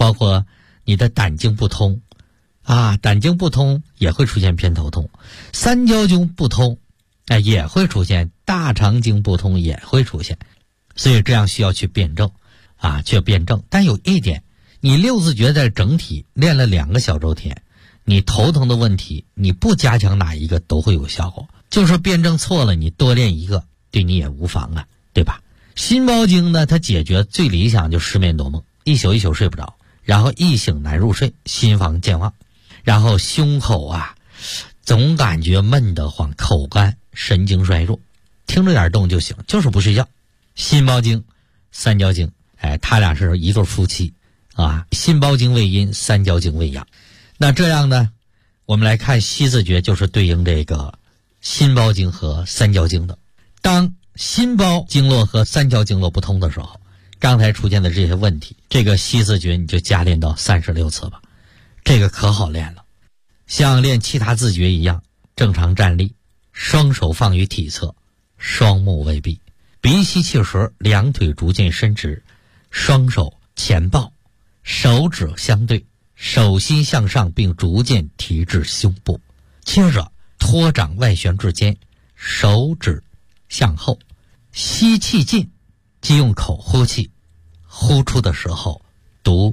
包括你的胆经不通胆经不通也会出现偏头痛，三焦经不通也会出现，大肠经不通也会出现，所以这样需要去辩证去辩证。但有一点，你六字诀在整体练了2个小周天，你头疼的问题你不加强哪一个都会有效果，就是辩证错了你多练一个对你也无妨对吧？心包经呢，它解决最理想就失眠多梦，一宿一宿睡不着，然后一醒难入睡，心房健忘，然后胸口总感觉闷得慌，口干，神经衰弱，听着点动就行，就是不睡觉。心包经、三焦经他俩是一对夫妻心包经为阴，三焦经为阳。那这样呢，我们来看西字诀，就是对应这个心包经和三焦经的。当心包经络和三焦经络不通的时候，刚才出现的这些问题，这个西字诀你就加练到36次吧，这个可好练了。像练其他字诀一样，正常站立，双手放于体侧，双目微闭，鼻吸气时两腿逐渐伸直，双手前抱，手指相对，手心向上，并逐渐提至胸部。接着托掌外旋至肩，手指向后，吸气进，即用口呼气，呼出的时候读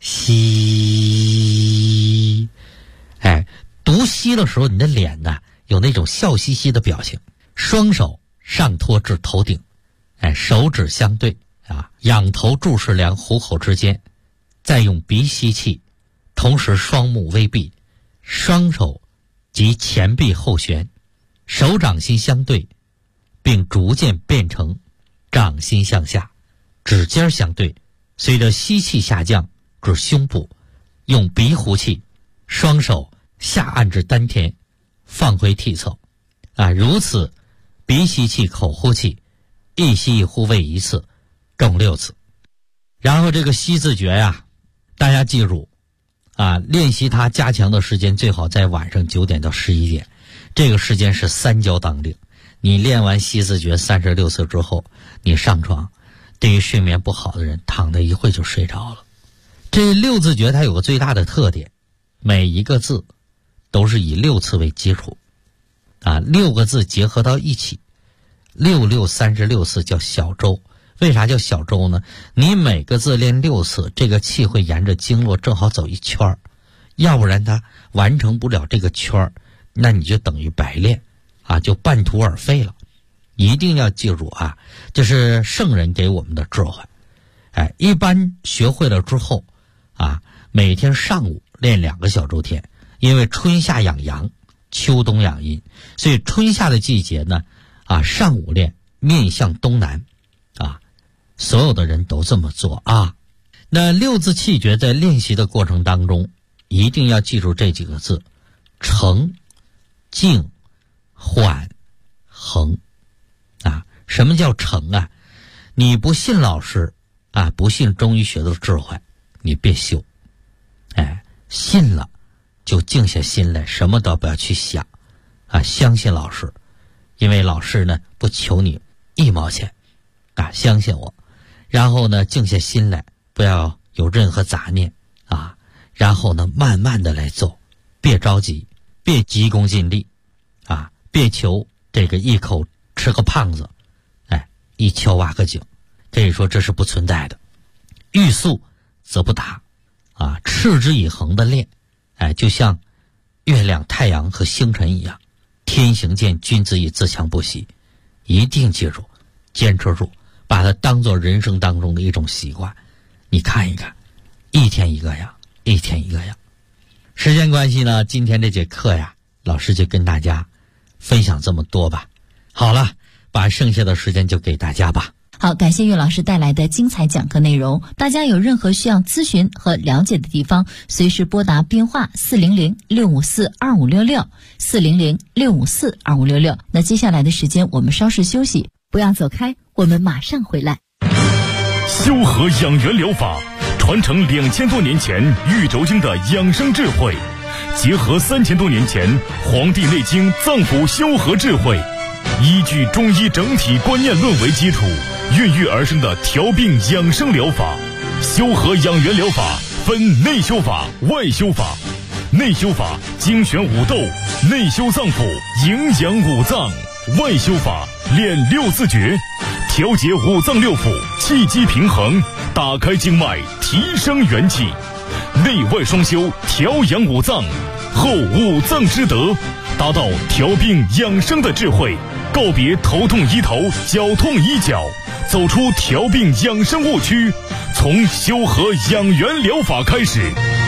吸。读吸的时候，你的脸有那种笑嘻嘻的表情。双手上托至头顶，手指相对仰头注视量虎口之间，再用鼻吸气，同时双目微闭，双手及前臂后旋，手掌心相对，并逐渐变成掌心向下，指尖相对，随着吸气下降至胸部，用鼻呼气，双手下按至丹田，放回体侧如此鼻吸气口呼气，一吸一呼为1次，共6次。然后这个吸字诀大家记住练习它加强的时间最好在晚上9点到11点，这个时间是三焦当令。你练完吸字诀36次之后，你上床，对于睡眠不好的人躺着一会就睡着了。这6字诀它有个最大的特点，每一个字都是以6次为基础6个字结合到一起，6636次叫小周。为啥叫小周呢？你每个字练6次，这个气会沿着经络正好走一圈，要不然它完成不了这个圈，那你就等于白练就半途而废了。一定要记住这是圣人给我们的智慧。一般学会了之后每天上午练2个小周天，因为春夏养阳，秋冬养阴，所以春夏的季节呢上午练，面向东南所有的人都这么做那6字气诀在练习的过程当中，一定要记住这几个字：沉、静、缓、恒什么叫沉你不信老师不信中医学的智慧，你别修信了就静下心来，什么都不要去想相信老师，因为老师呢不求你1毛钱相信我。然后呢静下心来，不要有任何杂念然后呢慢慢的来做，别着急，别急功近利别求这个一口吃个胖子一敲挖个井，可以说这是不存在的。欲速则不达持之以恒的练就像月亮、太阳和星辰一样，天行健，君子以自强不息。一定记住，坚持住，把它当做人生当中的一种习惯。你看一看，一天一个样，一天一个样。时间关系呢，今天这节课老师就跟大家分享这么多吧。好了，把剩下的时间就给大家吧。 好，感谢岳老师带来的精彩讲课内容。大家有任何需要咨询和了解的地方，随时拨打编话400-654-2566 400-654-2566。那接下来的时间我们稍事休息，不要走开，我们马上回来。 修和养元疗法传承2000多年前玉轴经的养生智慧，结合3000多年前《黄帝内经》脏腑修和智慧，依据中医整体观念论为基础，孕育而生的调病养生疗法。修和养元疗法分内修法、外修法。内修法精选五斗，内修脏腑，营养五脏；外修法练六字诀，调节五脏六腑，气机平衡，打开经脉，提升元气。内外双修，调养五脏，后五脏之德，达到调病养生的智慧，告别头痛医头、脚痛医脚，走出调病养生误区，从修和养元疗法开始。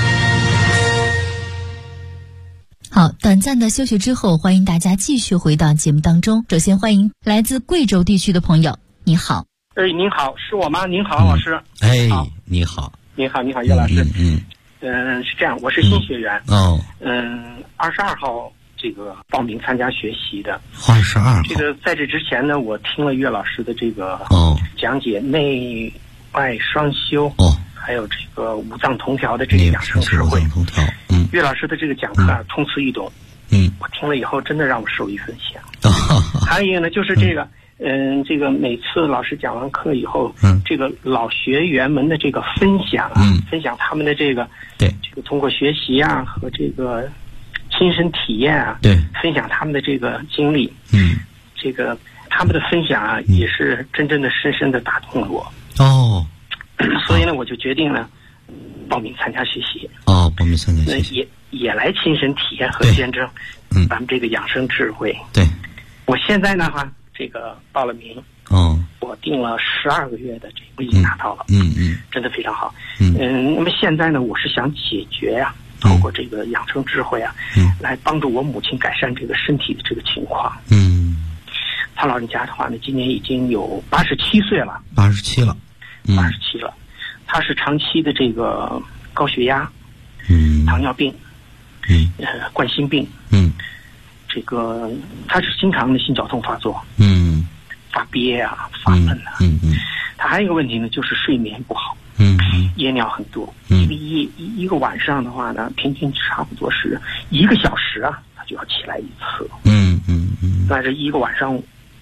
好，短暂的休息之后，欢迎大家继续回到节目当中。首先欢迎来自贵州地区的朋友，你好。 您好，是我吗？您好，老师。 你好。 你好，岳老师。是这样，我是新学员。22号这个报名参加学习的。 22号。 这个在这之前呢，我听了岳老师的这个讲解内外双修。还有这个五脏同调的这个养生智慧。岳老师的这个讲课通俗易懂。我听了以后真的让我受益匪浅。还有一个呢，就是这个这个每次老师讲完课以后，这个老学员们的这个分享分享他们的这个这个通过学习和这个亲身体验分享他们的这个经历，这个他们的分享也是真正的深深的打动了我。所以呢，我就决定了报名参加学习。报名参加学习， 也来亲身体验和见证咱们这个养生智慧。我现在呢这个报了名，我定了12个月的这个已经拿到了，真的非常好。那么现在呢，我是想解决透过这个养生智慧来帮助我母亲改善这个身体的这个情况。他老人家的话呢，今年已经有87岁了，87了。他是长期的这个高血压，糖尿病，冠心病，这个他是经常的心绞痛发作，发憋发闷他还有一个问题呢，就是睡眠不好，夜尿很多，一个晚上的话呢，平均差不多是1个小时他就要起来一次，那这一个晚上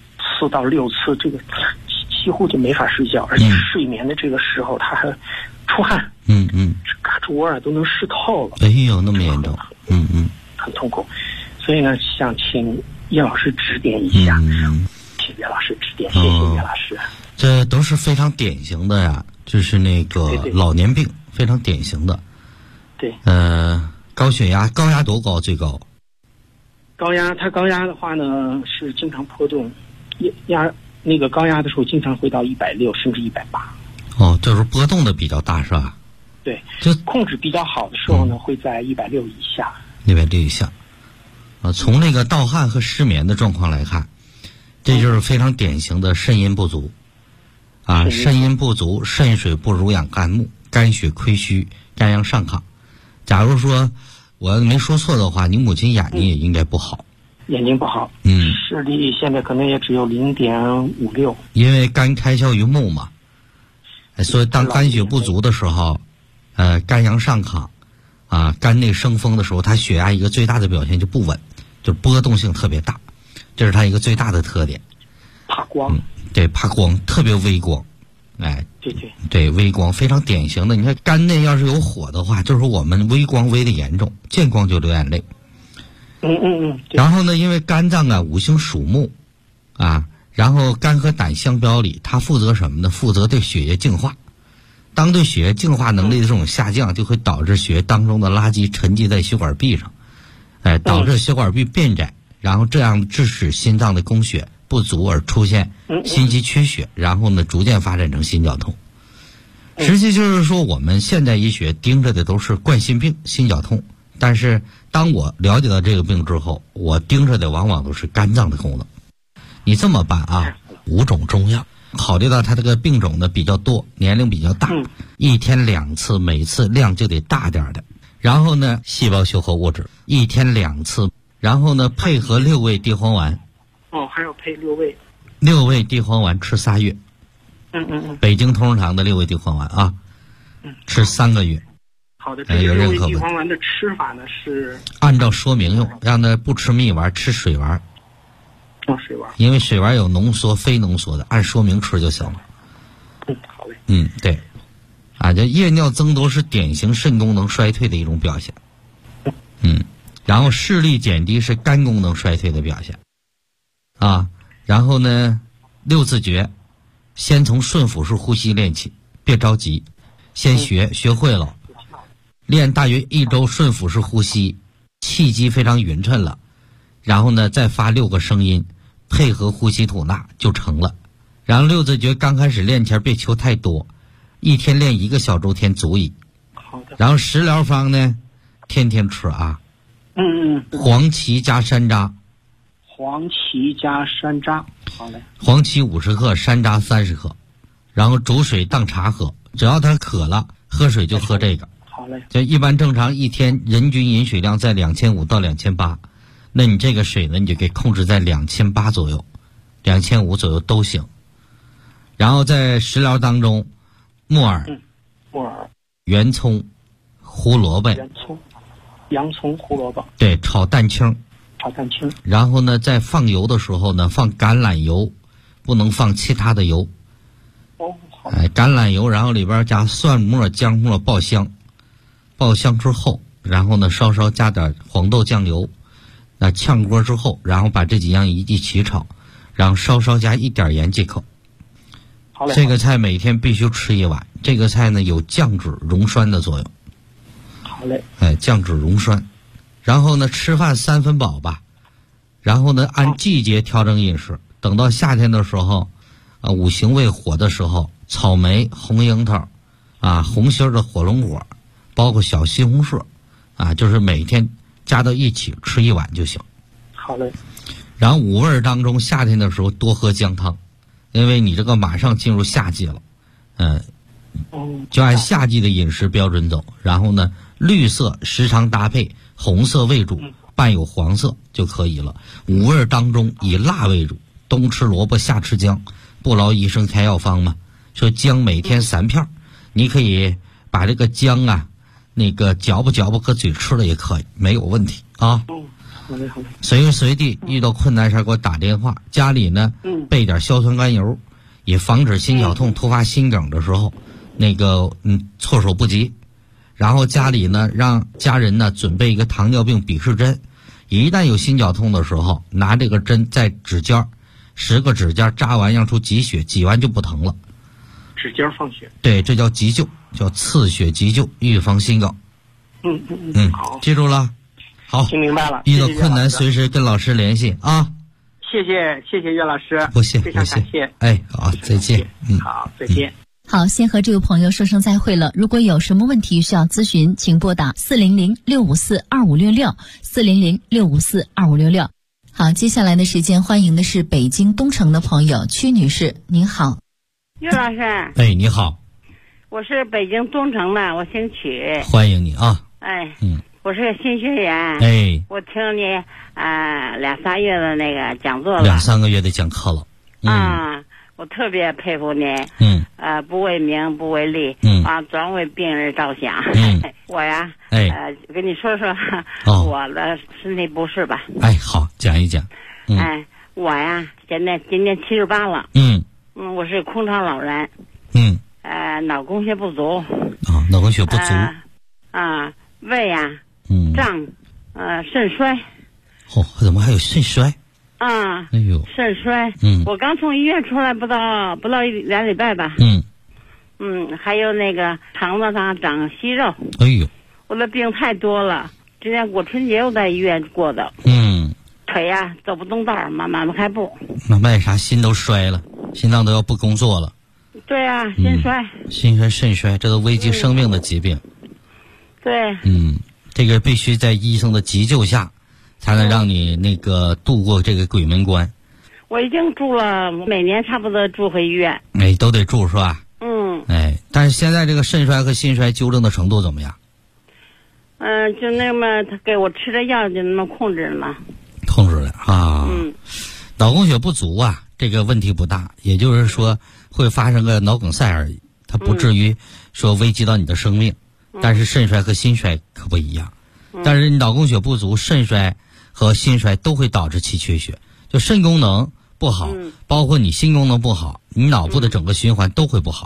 4到6次，这个几乎就没法睡觉，而且睡眠的这个时候他还出汗，胳肢窝都能湿透了。 那么严重， 很痛苦。所以呢，想请叶老师指点一下，请叶老师指点，谢谢叶老师。 这都是非常典型的呀，就是那个老年病，非常典型的。高血压，高压多高？最高？ 高压的话呢是经常波动，那个高压的时候经常会到160甚至180。 就是波动的比较大是吧？ 对，就控制比较好的时候呢，会在160以下。 160以下。从那个盗汗和失眠的状况来看，这就是非常典型的肾阴不足。肾阴不足，肾水不濡养肝木，肝血亏虚，肝阳上亢。假如说我没说错的话，你母亲眼睛也应该不好。 眼睛不好，视力现在可能也只有0.56。因为肝开窍于目嘛，所以当肝血不足的时候，肝阳上亢，肝内生风的时候，它血压一个最大的表现就不稳，就波动性特别大，这是它一个最大的特点。 怕光， 怕光，特别微光，对，微光非常典型的。你看肝内要是有火的话，就是我们微光微的严重，见光就流眼泪。然后呢，因为肝脏五行属木，然后肝和胆相表里，它负责什么呢？负责对血液净化。当对血液净化能力的这种下降，就会导致血液当中的垃圾沉积在血管壁上，导致血管壁变窄，然后这样致使心脏的供血不足而出现心肌缺血，然后呢逐渐发展成心绞痛。实际就是说，我们现代医学盯着的都是冠心病、心绞痛，但是当我了解到这个病之后，我盯着的往往都是肝脏的功能。你这么办5种中药，考虑到他这个病种呢比较多，年龄比较大，1天2次，每次量就得大点的。然后呢，细胞修合物质1天2次，然后呢配合6味地黄丸。 还要配6味。 6味地黄丸吃3月。北京同仁堂的6味地黄丸吃3个月。 好的，这个6味地黄丸的吃法呢是按照说明用，让他不吃蜜丸，吃水丸。 水丸， 因为水丸有浓缩非浓缩的，按说明吃就行了。 好嘞。 对。 这夜尿增多是典型肾功能衰退的一种表现。然后视力减低是肝功能衰退的表现。然后呢，六字诀，先从顺腹式呼吸练起，别着急，先学会了，练大约1周顺腹式呼吸，气机非常匀称了，然后呢再发6个声音，配合呼吸吐纳就成了。然后六字诀刚开始练前别求太多，一天练1个小周天足矣。 好的。 然后食疗方呢，天天吃啊。黄芪加山楂。 黄芪加山楂，好嘞。 黄芪50克，山楂30克，然后煮水当茶喝。只要他渴了，喝水就喝这个。 好嘞。 就一般正常一天人均饮水量在2500到2800，那你这个水呢，你就给控制在2800左右，2500左右都行。然后在食疗当中，木耳、圆葱、胡萝卜、 洋葱、胡萝卜， 对，炒蛋清。然后呢，在放油的时候呢，放橄榄油，不能放其他的油。 好。 橄榄油，然后里边加蒜末、姜末爆香，爆香之后，然后呢稍稍加点黄豆酱油，那炝锅之后，然后把这几样一起炒，然后稍稍加一点盐即可。 好嘞。 这个菜每天必须吃1碗，这个菜呢有降脂溶酸的作用。 好嘞。 降脂溶酸。然后呢，吃饭3分饱吧，然后呢，按季节调整饮食。等到夏天的时候，五行为火的时候，草莓、红樱桃，红心的火龙果，包括小西红柿，就是每天加到一起吃1碗就行。 好嘞。 然后五味当中，夏天的时候多喝姜汤，因为你这个马上进入夏季了，就按夏季的饮食标准走。然后呢，绿色时常搭配。红色为主，伴有黄色就可以了。五味当中以辣为主，冬吃萝卜夏吃姜，不劳医生开药方嘛。说姜每天3片，你可以把这个姜那个嚼吧搁嘴吃了也可以，没有问题啊。 好嘞。 随时随地遇到困难事给我打电话。家里呢备点硝酸甘油，也防止心绞痛突发心梗的时候那个措手不及。然后家里呢，让家人呢准备一个糖尿病鄙视针，一旦有心绞痛的时候，拿这个针在指尖10个指尖扎完，让出挤血，挤完就不疼了。 指尖放血。对， 这叫急救，叫刺血急救，预防心梗。好，记住了。好， 听明白了。 遇到困难随时跟老师联系啊。 谢谢岳老师。 不谢， 非常感谢。 好，再见。 好，再见。 好，先和这位朋友说声再会了。如果有什么问题需要咨询，请拨打400-654-2566 400-654-2566。好，接下来的时间欢迎的是北京东城的朋友曲女士，您好。 岳老师。 你好。 我是北京东城的，我姓曲。欢迎你啊。 我是个新学员。我听你2-3月的那个讲座了。 2-3个月的讲课了。 我特别佩服您。不为名不为利，专为病人着想。我呀，跟你说说我的身体不适吧。 好，讲一讲。 我呀，今年78了。我是空巢老人。脑供血不足。 脑供血不足。 胃呀，胀，肾衰。 怎么还有肾衰？ 肾衰。我刚从医院出来不到2礼拜吧。还有那个肠子上长息肉。我的病太多了，今年过春节我在医院过的。腿呀走不动道，慢慢开步。 那卖啥？心都衰了，心脏都要不工作了。 对啊，心衰。 心衰肾衰，这都危及生命的疾病。 对。 这个必须在医生的急救下才能让你那个度过这个鬼门关。 我已经住了，每年差不多住回医院。 都得住是吧？但是现在这个肾衰和心衰纠正的程度怎么样？ 就那么他给我吃的药就那么控制了嘛。 控制了啊。脑供血不足这个问题不大，也就是说会发生个脑梗塞而已，它不至于说危及到你的生命。但是肾衰和心衰可不一样。但是你脑供血不足，肾衰和心衰都会导致气缺血，就肾功能不好，包括你心功能不好，你脑部的整个循环都会不好。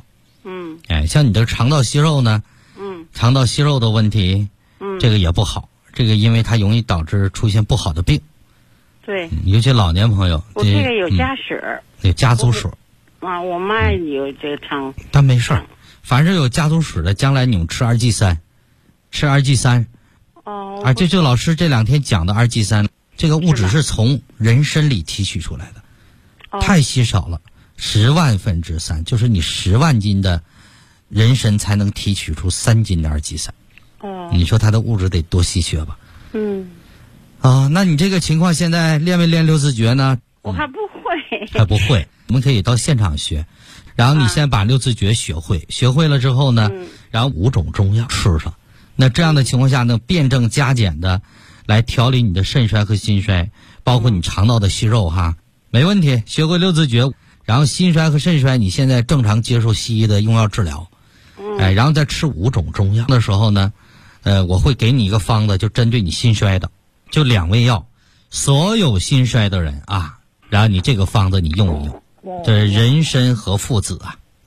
像你的肠道息肉呢，肠道息肉的问题，这个也不好，这个因为它容易导致出现不好的病。 对， 尤其老年朋友。 我这个有家史。 有家族史。 我妈有这个肠。 但没事儿，凡是有家族史的，将来你们吃2G3，吃2G3。就老师这2天讲的2G3，这个物质是从人参里提取出来的，太稀少了，10万分之3，就是你10万斤的人参才能提取出3斤的2G3。你说它的物质得多稀缺吧？那你这个情况现在练没练六字诀呢？ 我还不会。 还不会，我们可以到现场学。然后你先把六字诀学会，学会了之后呢，然后5种中药吃上。那这样的情况下呢，辩证加减的来调理你的肾衰和心衰，包括你肠道的息肉没问题。学会六字诀，然后心衰和肾衰你现在正常接受西医的用药治疗，然后再吃5种中药的时候呢，我会给你一个方子，就针对你心衰的，就2味药，所有心衰的人然后你这个方子你用一用，这是人参和附子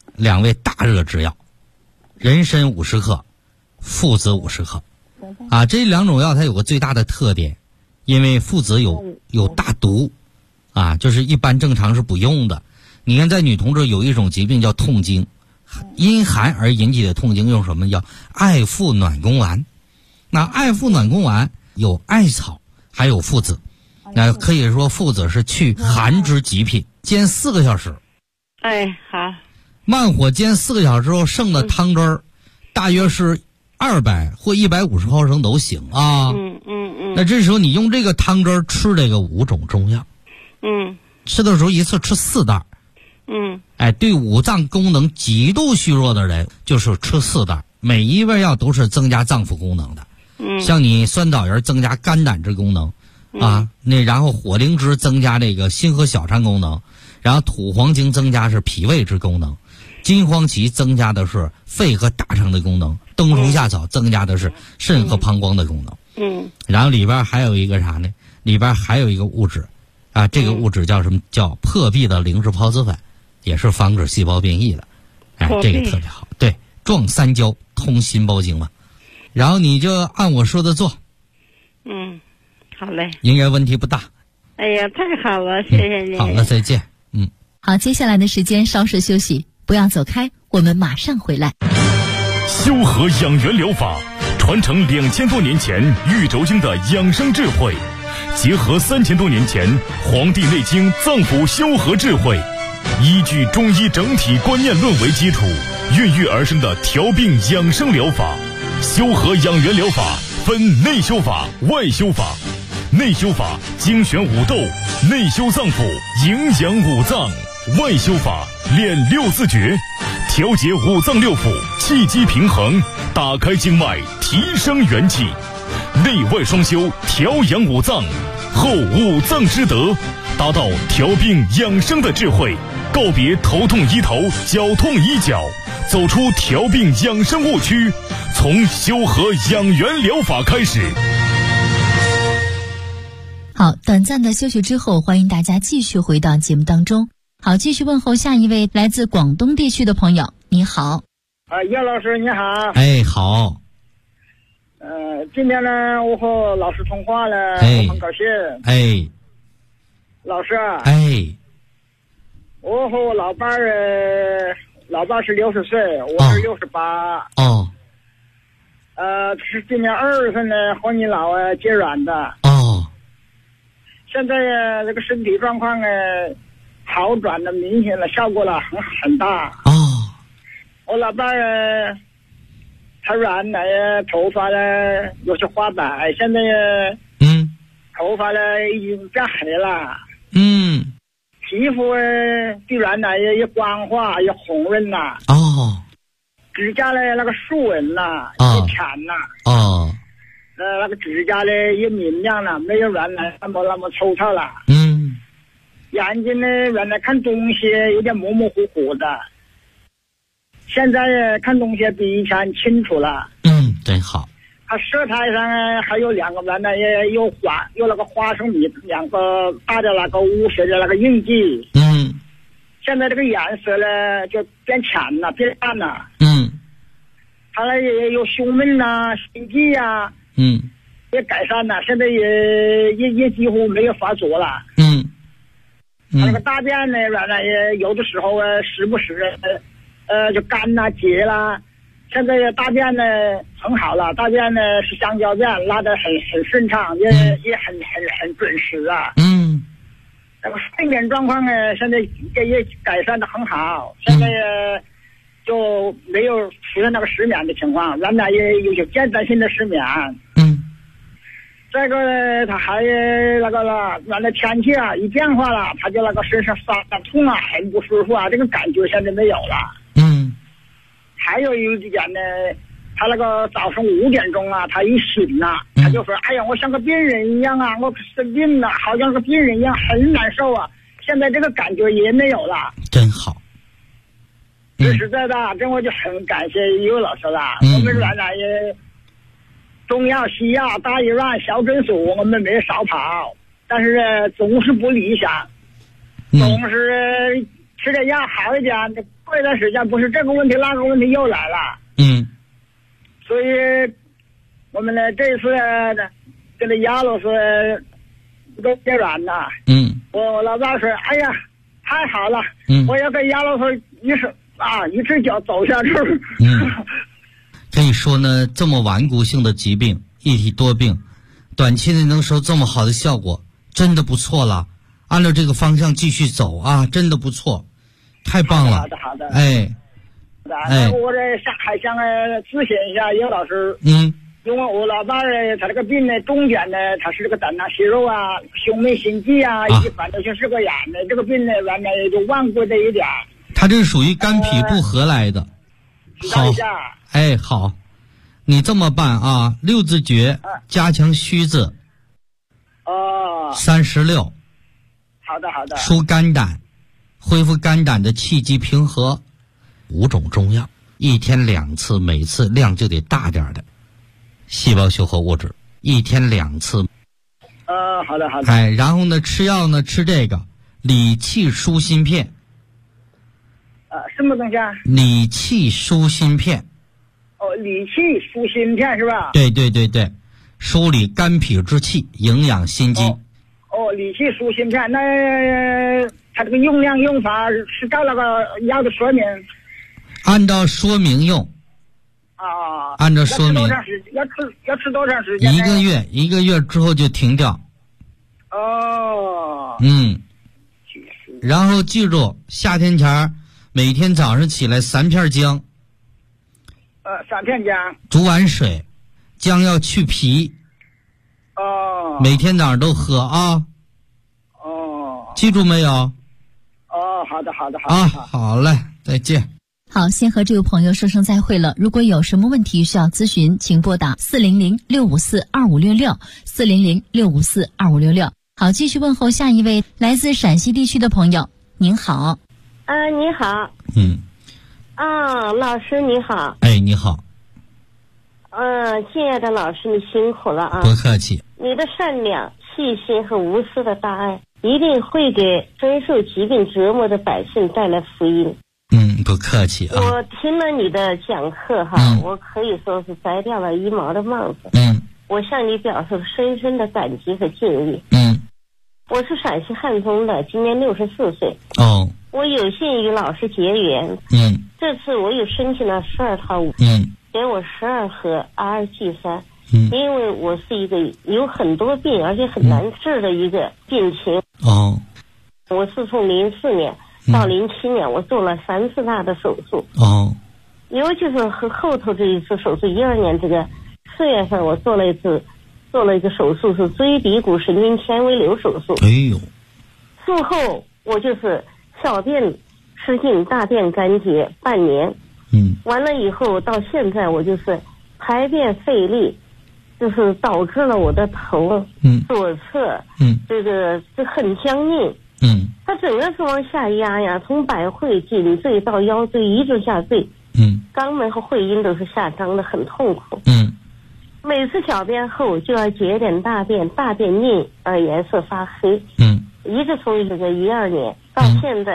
2味大热之药，人参50克，附子50克，这2种药它有个最大的特点，因为附子有大毒，就是一般正常是不用的。你看在女同志有一种疾病叫痛经，因寒而引起的痛经用什么？叫艾附暖宫丸。那艾附暖宫丸有艾草，还有附子。那可以说附子是去寒之极品，煎4个小时。 好。 慢火煎4个小时之后剩的汤汁儿，大约是200或150毫升都行那这时候你用这个汤汁儿吃这个5种中药。吃的时候一次吃4袋。对五脏功能极度虚弱的人，就是吃4袋，每一味药都是增加脏腑功能的。像你酸枣仁增加肝胆之功能。然后火灵芝增加这个心和小肠功能，然后土黄精增加是脾胃之功能，金黄芪增加的是肺和大肠的功能，冬虫夏草增加的是肾和膀胱的功能。然后里边还有一个啥呢？里边还有一个物质这个物质叫什么？叫破壁的灵芝孢子粉，也是防止细胞变异的。这个特别好。对，壮三焦，通心包经嘛。然后你就按我说的做。 好嘞， 应该问题不大。 哎呀，太好了，谢谢你。 好了，再见。 好，接下来的时间稍事休息，不要走开，我们马上回来。 修和养元疗法传承2000多年前玉轴经的养生智慧，结合3000多年前《黄帝内经》脏腑修和智慧，依据中医整体观念论为基础，孕育而生的调病养生疗法。修和养元疗法分内修法、外修法。内修法精选五斗，内修脏腑，营养五脏；外修法练六字诀，调节五脏六腑，气机平衡，打开经脉，提升元气。内外双修，调养五脏，后五脏之德，达到调病养生的智慧，告别头痛医头，脚痛医脚，走出调病养生误区，从修和养元疗法开始。 好，短暂的休息之后，欢迎大家继续回到节目当中。好，继续问候下一位来自广东地区的朋友。你好。 叶老师你好。 好。 今天呢，我和老师通话了，我很高兴。老师。我和我老伴儿，老伴是60岁，我是68。是今年2月份呢和你老接软的。现在这个身体状况好转的明显了，效果了很大。我老伴儿他软了，头发呢有些花白，现在头发呢已经变黑了。皮肤tuy软了也光滑也红润了。指甲的那个竖纹了也浅了。那个指甲呢也明亮了，没有原来那么粗糙了。眼睛呢原来看东西有点模模糊糊的，现在看东西比以前清楚了。 真好。 他舌苔上还有2个原来也有那个花生米2个大的那个乌血的那个印记。 现在这个颜色呢就变浅了，变淡了。他那也有胸闷呐、心悸呀，也改善了，现在也几乎没有发作了。他那个大便呢，原来也有的时候时不时就干呐、结啦。现在大便呢很好了，大便呢是香蕉便，拉得很顺畅，也很准时啊。那个睡眠状况呢，现在也改善得很好，现在就没有出现那个失眠的情况，原来也有间断性的失眠。这个呢，他还那个了，原来天气啊一变化了，他就那个身上酸痛啊，很不舒服啊，这个感觉现在没有了。还有一点呢，他那个早上5点钟啊，他一醒啊，他就说：“哎呀，我像个病人一样啊，我生病了，好像个病人一样，很难受啊。”现在这个感觉也没有了， 真好。 说实在的，这我就很感谢于老师了。我们原来也中药、西药、大医院、小诊所，我们没少跑，但是总是不理想，总是吃点药好一点，过一段时间不是这个问题那个问题又来了。所以我们呢这次跟这杨老师都结软了。我老大说：“哎呀，太好了！我要跟杨老师一只脚走下去。” 可以说呢，这么顽固性的疾病，一体多病，短期内能收这么好的效果，真的不错了。按照这个方向继续走啊，真的不错，太棒了。 好的。我这还想咨询一下杨老师。因为我老伴他这个病呢，重点呢，他是这个胆囊息肉啊、胸闷心悸啊，反正就是个眼的这个病呢，原来就忘过这一点。 他这是属于肝脾不和来的。好，好，你这么办啊？6字诀，加强虚字。36。 好的。 疏肝胆，恢复肝胆的气机平和。5种中药，1天2次，每次量就得大点的细胞修合物质，1天2次。 好的。 然后呢，吃药呢，吃这个理气舒心片。 什么东西啊？ 理气舒心片。 理气舒心片是吧？ 对，梳理肝脾之气，营养心肌。 理气舒心片，那它这个用量用法是照那个药的说明。 按照说明用。按照说明。 要吃多长时间？ 一个月之后就停掉。然后记住，夏天前每天早上起来3片姜。 3片姜。 煮碗水，姜要去皮。每天早上都喝啊。记住没有？ 好的。 好嘞，再见。 好，先和这位朋友说声再会了。如果有什么问题需要咨询，请拨打400-654-2566，400-654-2566。好，继续问候下一位来自陕西地区的朋友。您好。 你好。老师你好。 你好。 亲爱的老师，你辛苦了啊。 不客气。 你的善良、细心和无私的大爱，一定会给深受疾病折磨的百姓带来福音。 不客气啊。 我听了你的讲课我可以说是摘掉了1毛的帽子。我向你表示深深的感激和敬意。我是陕西汉中的，今年64岁。我有幸与老师结缘。这次我又申请了12套给我12盒 RG3。因为我是一个有很多病而且很难治的一个病情。我是从04年到07年，我做了3次大的手术。尤其是和后头这一次手术，12年这个4月份，我做了一个手术，是椎骶骨神经纤维瘤手术。术后我就是小便失禁，大便干结半年。完了以后到现在，我就是排便费力，就是导致了我的头左侧这很僵硬。它整个是往下压呀，从百会颈椎到腰椎一直下坠。肛门和会阴都是下张的，很痛苦。每次小便后就要解点大便，大便硬而颜色发黑。一直从这个12年到现在，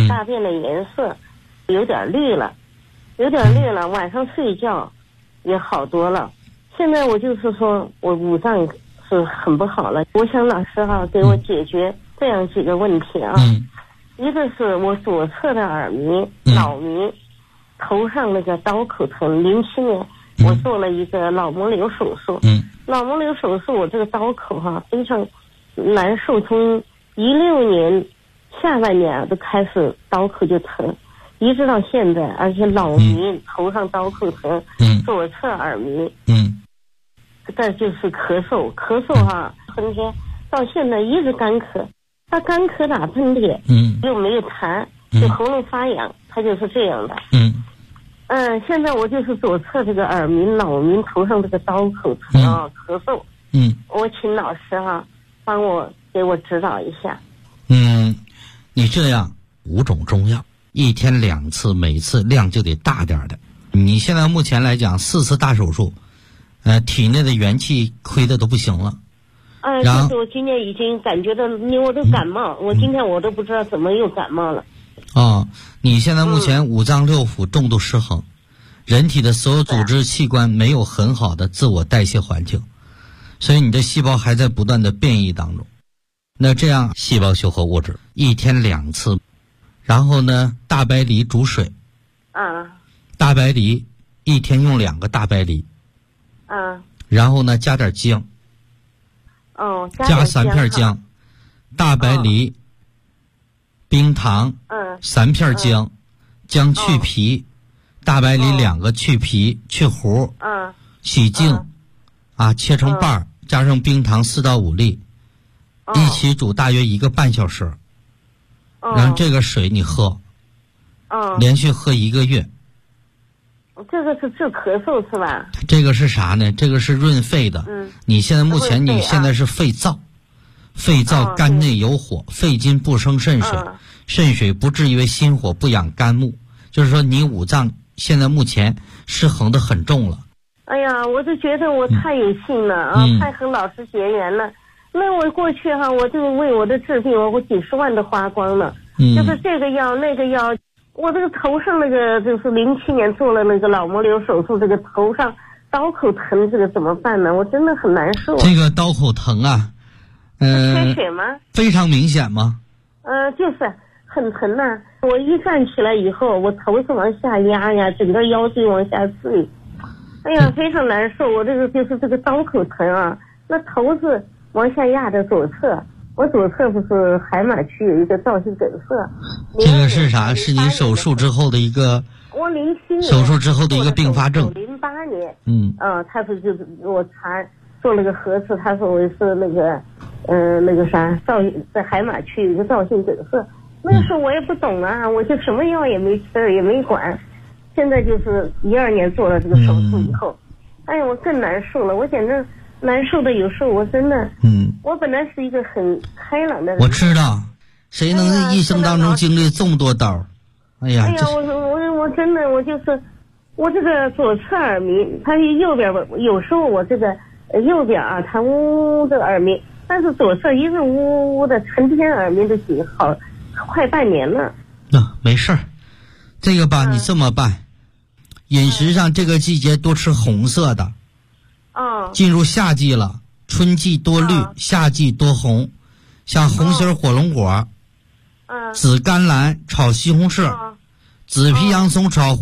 大便的颜色有点绿了，晚上睡觉也好多了。现在我就是说我五脏是很不好了，我想老师给我解决这样几个问题啊。一个是我左侧的耳鸣、脑鸣，头上那个刀口疼。07年我做了一个脑膜瘤手术，脑膜瘤手术我这个刀口非常难受，从16年下半年都开始刀口就疼，一直到现在，而且脑鸣、头上刀口疼，左侧耳鸣，再就是咳嗽春天到现在一直干咳，他干咳打喷嚏，又没有痰，就喉咙发痒，他就是这样的。现在我就是左侧这个耳鸣、脑鸣，头上这个刀口疼咳嗽。我请老师帮我给我指导一下。 你这样5种中药，1天2次，每次量就得大点的。你现在目前来讲4次大手术，体内的元气亏的都不行了。 就是我今天已经感觉到，因为我都感冒，我今天我都不知道怎么又感冒了。你现在目前5脏6腑重度失衡，人体的所有组织器官没有很好的自我代谢环境，所以你的细胞还在不断的变异当中。那这样细胞修合物质1天2次，然后呢大白梨煮水，大白梨1天用2个大白梨，然后呢加点姜，加3片姜，大白梨，冰糖，3片姜，姜去皮，大白梨2个去皮去核，洗净，切成瓣儿，加上冰糖4到5粒，一起煮大约1个半小时，然后这个水你喝，连续喝1个月。这个是治咳嗽是吧？这个是啥呢？这个是润肺的。你现在目前你现在是肺燥，肺燥肝内有火，肺金不生肾水，肾水不至于为心火不养肝木，就是说你5脏现在目前失衡的很重了。哎呀，我就觉得我太有幸了太和老师结缘了。那我过去我就为我的治病，我几十万都花光了，就是这个药那个药。我这个头上那个就是07年做了那个脑膜瘤手术，这个头上刀口疼，这个怎么办呢？我真的很难受。这个刀口疼缺血吗？非常明显吗？就是很疼我一站起来以后，我头是往下压呀，整个腰椎往下坠，哎呀，非常难受。我这个就是这个刀口疼那头是往下压的左侧。我左侧不是海马区有一个造性梗塞，这个是啥？是你手术之后的一个，我07年手术之后的一个并发症。08年，他说就是我查做了个核磁，他说我是那个啥在海马区有一个造性梗塞。那个时候我也不懂我就什么药也没吃也没管。现在就是12年做了这个手术以后，哎呀，我更难受了，我简直。难受的有时候我真的，我本来是一个很开朗的人。我知道，谁能一生当中经历这么多刀？哎呀，我真的我就是我这个左侧耳鸣，它右边有时候我这个右边它呜呜的耳鸣，但是左侧一直呜呜的成天耳鸣的好快半年了。没事儿，这个吧你这么办，饮食上这个季节多吃红色的。进入夏季了，春季多绿，夏季多红，像红心火龙果，紫甘蓝炒西红柿，紫皮洋葱炒